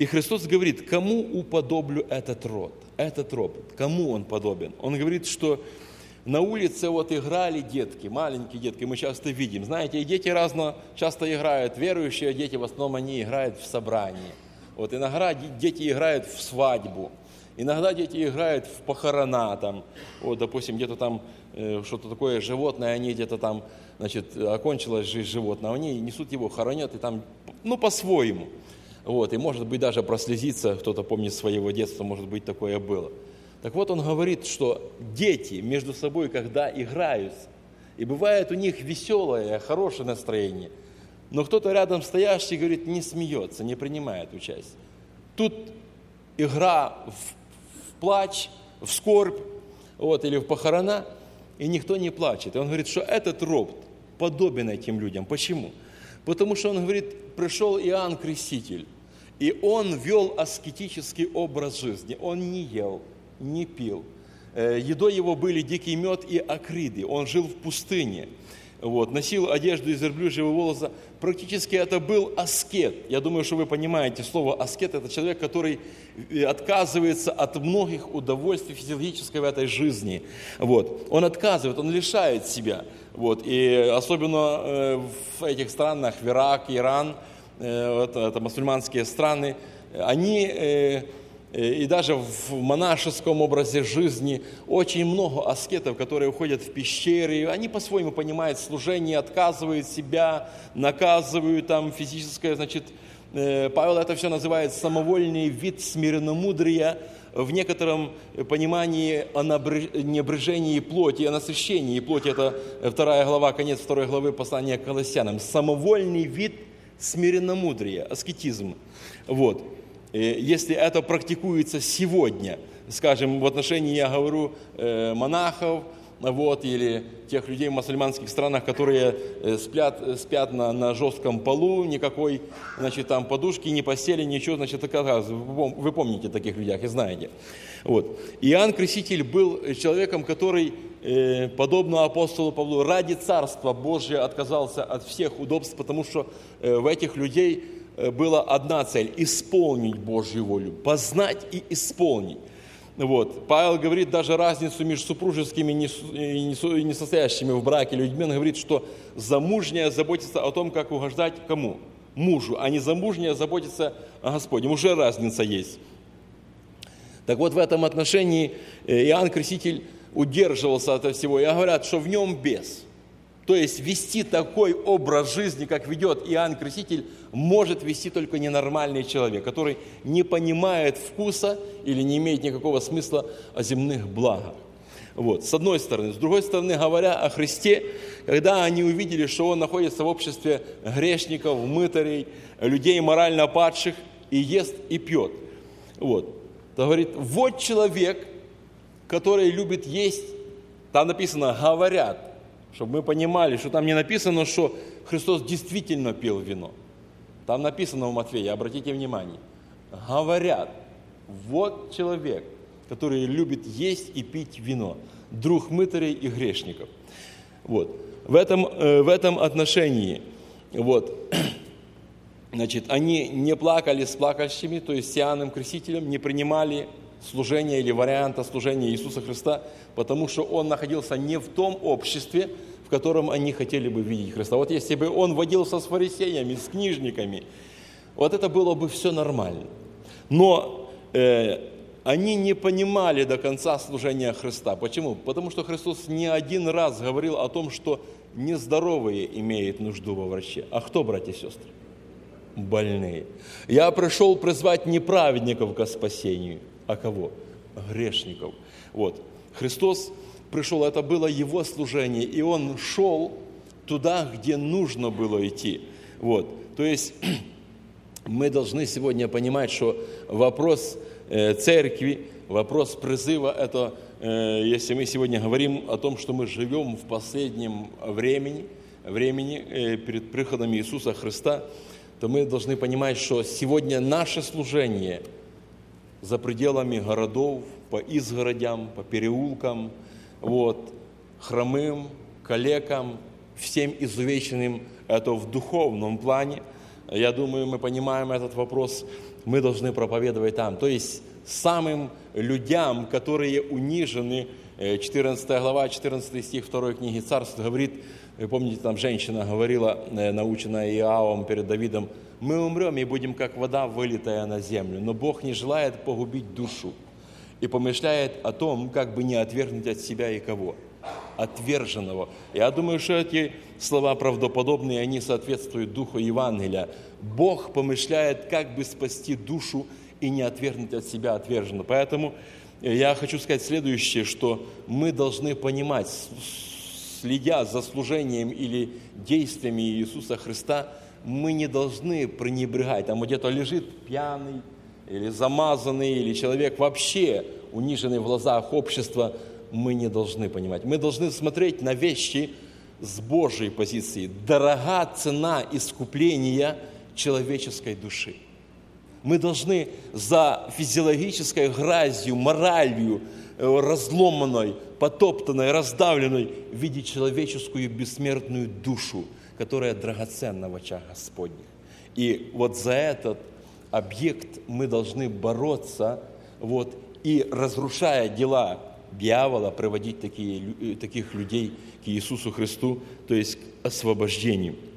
И Христос говорит, кому уподоблю этот род, кому он подобен? Он говорит, что на улице вот играли детки, маленькие детки, мы часто видим. Знаете, и дети часто играют, верующие дети, в основном они играют в собрании. Вот иногда дети играют в свадьбу, иногда дети играют в похорона, там, вот, допустим, где-то там что-то такое животное, они где-то там, значит, окончилась жизнь животного, они несут его, хоронят, и там, по-своему. Вот, и, может быть, даже прослезиться, кто-то помнит своего детства, может быть, такое было. Так вот, он говорит, что дети между собой, когда играют, и бывает у них веселое, хорошее настроение, но кто-то рядом стоящий, говорит, не смеется, не принимает участие. Тут игра в плач, в скорбь, вот, или в похорона, и никто не плачет. И он говорит, что этот род подобен этим людям. Почему? Потому что он говорит, пришел Иоанн Креститель, и он вел аскетический образ жизни. Он не ел, не пил. Едой его были дикий мед и акриды. Он жил в пустыне. Вот, носил одежду из верблюжьего волоса. Практически это был аскет. Я думаю, что вы понимаете слово аскет. Это человек, который отказывается от многих удовольствий физиологической в этой жизни. Вот. Он отказывает, он лишает себя. Вот. И особенно в этих странах, в Ирак, Иран, это мусульманские страны, они... И даже в монашеском образе жизни очень много аскетов, которые уходят в пещеры, они по-своему понимают служение, отказывают себя, наказывают там физическое, значит, Павел это все называет самовольный вид смиренномудрия, в некотором понимании о небрежении плоти, о насыщении плоти, это 2 глава, конец 2 главы послания к Колоссянам, самовольный вид смиренномудрия, аскетизм, вот. Если это практикуется сегодня, скажем, в отношении, я говорю, монахов, вот, или тех людей в мусульманских странах, которые спят на жестком полу, никакой, значит, там подушки, ни постели, ничего, значит, вы помните таких людей и знаете. Вот. Иоанн Креститель был человеком, который, подобно апостолу Павлу, ради Царства Божия отказался от всех удобств, потому что в этих людей была одна цель – исполнить Божью волю, познать и исполнить. Вот. Павел говорит даже разницу между супружескими и несостоящими в браке людьми. Он говорит, что замужняя заботится о том, как угождать кому? Мужу, а не замужняя заботится о Господе. Уже разница есть. Так вот, в этом отношении Иоанн Креститель удерживался от всего. И говорят, что в нем бес. То есть вести такой образ жизни, как ведет Иоанн Креститель, может вести только ненормальный человек, который не понимает вкуса или не имеет никакого смысла о земных благах. Вот, с одной стороны. С другой стороны, говоря о Христе, когда они увидели, что Он находится в обществе грешников, мытарей, людей морально падших, и ест, и пьет. Вот. То говорит, вот человек, который любит есть, там написано «говорят», чтобы мы понимали, что там не написано, что Христос действительно пил вино. Там написано у Матфея, обратите внимание. Говорят, вот человек, который любит есть и пить вино, друг мытарей и грешников. Вот. В этом отношении, вот, значит, они не плакали с плакальщими, то есть с Иоанном Крестителем, не принимали служения или варианта служения Иисуса Христа, потому что Он находился не в том обществе, в котором они хотели бы видеть Христа. Вот если бы Он водился с фарисеями, с книжниками, вот это было бы все нормально. Но они не понимали до конца служения Христа. Почему? Потому что Христос не один раз говорил о том, что нездоровые имеют нужду во враче. А кто, братья и сестры? Больные. Я пришел призвать не праведников ко спасению, а кого? Грешников. Вот. Христос пришел, это было Его служение, и Он шел туда, где нужно было идти. Вот. То есть мы должны сегодня понимать, что вопрос церкви, вопрос призыва, это, если мы сегодня говорим о том, что мы живем в последнем времени перед приходом Иисуса Христа, то мы должны понимать, что сегодня наше служение за пределами городов, по изгородям, по переулкам, вот, хромым, калекам, всем изувеченным, это в духовном плане. Я думаю, мы понимаем этот вопрос. мы должны проповедовать там. То есть самым людям, которые унижены, 14 глава, 14 стих 2 книги Царств говорит, вы помните, там женщина говорила, наученная Иовом перед Давидом, мы умрем и будем, как вода, вылитая на землю. Но Бог не желает погубить душу и помышляет о том, как бы не отвергнуть от себя и кого? Отверженного. Я думаю, что эти слова правдоподобные, они соответствуют духу Евангелия. Бог помышляет, как бы спасти душу и не отвергнуть от себя отверженного. Поэтому я хочу сказать следующее, что мы должны понимать, следя за служением или действиями Иисуса Христа, мы не должны пренебрегать. Там где-то лежит пьяный, или замазанный, или человек вообще униженный в глазах общества, мы не должны понимать. Мы должны смотреть на вещи с Божьей позиции. Дорога цена искупления человеческой души. Мы должны за физиологической грязью, моралью, разломанной, потоптанной, раздавленной видеть человеческую бессмертную душу, которая драгоценна в очах Господних. И вот за этот объект мы должны бороться, и, разрушая дела дьявола, приводить таких людей к Иисусу Христу, то есть к освобождению.